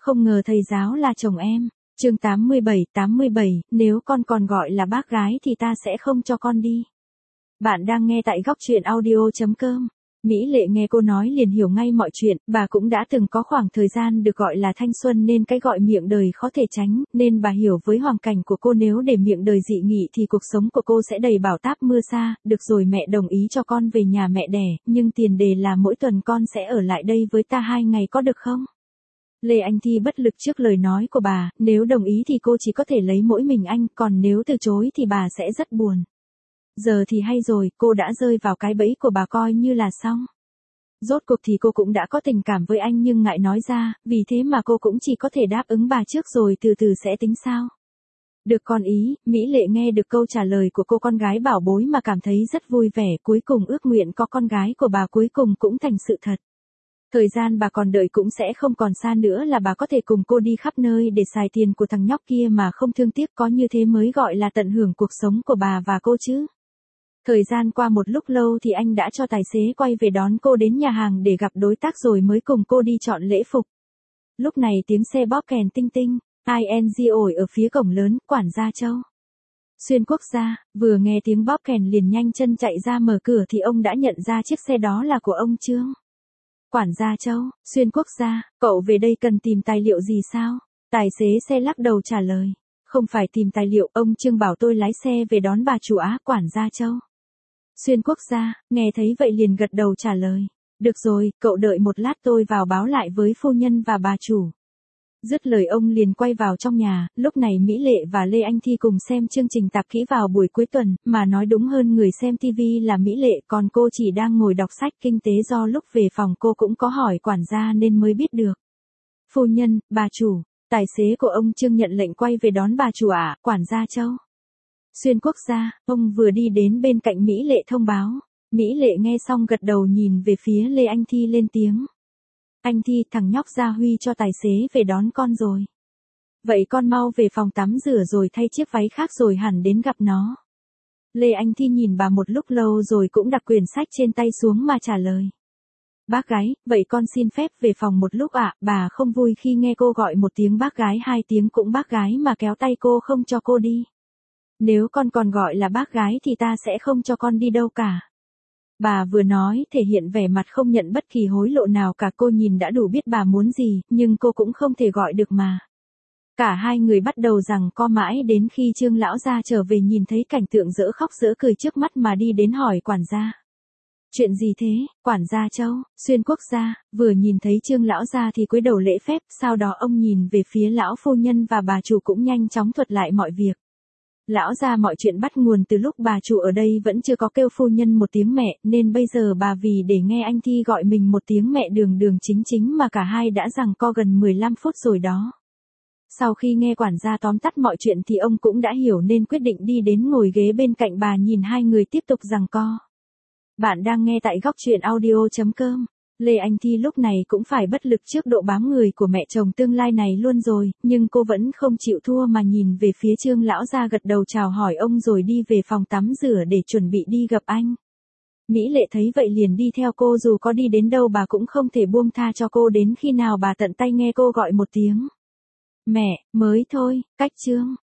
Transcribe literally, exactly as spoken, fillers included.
Không ngờ thầy giáo là chồng em. Chương tám mươi bảy, tám mươi bảy, nếu con còn gọi là bác gái thì ta sẽ không cho con đi. Bạn đang nghe tại góc truyện audio chấm com. Mỹ Lệ nghe cô nói liền hiểu ngay mọi chuyện, bà cũng đã từng có khoảng thời gian được gọi là thanh xuân nên cái gọi miệng đời khó thể tránh, nên bà hiểu với hoàn cảnh của cô nếu để miệng đời dị nghị thì cuộc sống của cô sẽ đầy bão táp mưa sa. Được rồi, mẹ đồng ý cho con về nhà mẹ đẻ, nhưng tiền đề là mỗi tuần con sẽ ở lại đây với ta hai ngày có được không? Lê Anh Thi bất lực trước lời nói của bà, nếu đồng ý thì cô chỉ có thể lấy mỗi mình anh, còn nếu từ chối thì bà sẽ rất buồn. Giờ thì hay rồi, cô đã rơi vào cái bẫy của bà coi như là xong. Rốt cuộc thì cô cũng đã có tình cảm với anh nhưng ngại nói ra, vì thế mà cô cũng chỉ có thể đáp ứng bà trước rồi từ từ sẽ tính sao. Được con ý, Mỹ Lệ nghe được câu trả lời của cô con gái bảo bối mà cảm thấy rất vui vẻ, cuối cùng ước nguyện có con gái của bà cuối cùng cũng thành sự thật. Thời gian bà còn đợi cũng sẽ không còn xa nữa là bà có thể cùng cô đi khắp nơi để xài tiền của thằng nhóc kia mà không thương tiếc, có như thế mới gọi là tận hưởng cuộc sống của bà và cô chứ. Thời gian qua một lúc lâu thì anh đã cho tài xế quay về đón cô đến nhà hàng để gặp đối tác rồi mới cùng cô đi chọn lễ phục. Lúc này tiếng xe bóp kèn tinh tinh, i en giê ổi ở phía cổng lớn, quản gia Châu. Xuyên Quốc gia, vừa nghe tiếng bóp kèn liền nhanh chân chạy ra mở cửa thì ông đã nhận ra chiếc xe đó là của ông Trương. Quản gia Châu, Xuyên Quốc gia, cậu về đây cần tìm tài liệu gì sao? Tài xế xe lắc đầu trả lời. Không phải tìm tài liệu, ông Trương bảo tôi lái xe về đón bà chủ á. Quản gia Châu. Xuyên Quốc gia, nghe thấy vậy liền gật đầu trả lời. Được rồi, cậu đợi một lát tôi vào báo lại với phu nhân và bà chủ. Dứt lời ông liền quay vào trong nhà, lúc này Mỹ Lệ và Lê Anh Thi cùng xem chương trình tạp kỹ vào buổi cuối tuần, mà nói đúng hơn người xem ti vi là Mỹ Lệ, còn cô chỉ đang ngồi đọc sách kinh tế do lúc về phòng cô cũng có hỏi quản gia nên mới biết được. Phu nhân, bà chủ, tài xế của ông Trương nhận lệnh quay về đón bà chủ ạ. Quản gia Châu. Xuyên Quốc gia, ông vừa đi đến bên cạnh Mỹ Lệ thông báo. Mỹ Lệ nghe xong gật đầu nhìn về phía Lê Anh Thi lên tiếng. Anh Thi, thằng nhóc Gia Huy cho tài xế về đón con rồi. Vậy con mau về phòng tắm rửa rồi thay chiếc váy khác rồi hẳn đến gặp nó. Lê Anh Thi nhìn bà một lúc lâu rồi cũng đặt quyển sách trên tay xuống mà trả lời. Bác gái, vậy con xin phép về phòng một lúc ạ. Bà không vui khi nghe cô gọi một tiếng bác gái hai tiếng cũng bác gái mà kéo tay cô không cho cô đi. Nếu con còn gọi là bác gái thì ta sẽ không cho con đi đâu cả. Bà vừa nói thể hiện vẻ mặt không nhận bất kỳ hối lộ nào cả, cô nhìn đã đủ biết bà muốn gì, nhưng cô cũng không thể gọi được mà. Cả hai người bắt đầu giằng co mãi đến khi Trương lão gia trở về nhìn thấy cảnh tượng dở khóc dở cười trước mắt mà đi đến hỏi quản gia. Chuyện gì thế, quản gia Châu, Xuyên Quốc gia, vừa nhìn thấy Trương lão gia thì cúi đầu lễ phép, sau đó ông nhìn về phía lão phu nhân và bà chủ cũng nhanh chóng thuật lại mọi việc. Lão gia, mọi chuyện bắt nguồn từ lúc bà chủ ở đây vẫn chưa có kêu phu nhân một tiếng mẹ, nên bây giờ bà vì để nghe anh Thi gọi mình một tiếng mẹ đường đường chính chính mà cả hai đã giằng co gần mười lăm phút rồi đó. Sau khi nghe quản gia tóm tắt mọi chuyện thì ông cũng đã hiểu nên quyết định đi đến ngồi ghế bên cạnh bà nhìn hai người tiếp tục giằng co. Bạn đang nghe tại góc truyện audio chấm com. Lê Anh Thi lúc này cũng phải bất lực trước độ bám người của mẹ chồng tương lai này luôn rồi, nhưng cô vẫn không chịu thua mà nhìn về phía Trương lão gia gật đầu chào hỏi ông rồi đi về phòng tắm rửa để chuẩn bị đi gặp anh. Mỹ Lệ thấy vậy liền đi theo cô, dù có đi đến đâu bà cũng không thể buông tha cho cô đến khi nào bà tận tay nghe cô gọi một tiếng. Mẹ, mới thôi, cách Trương,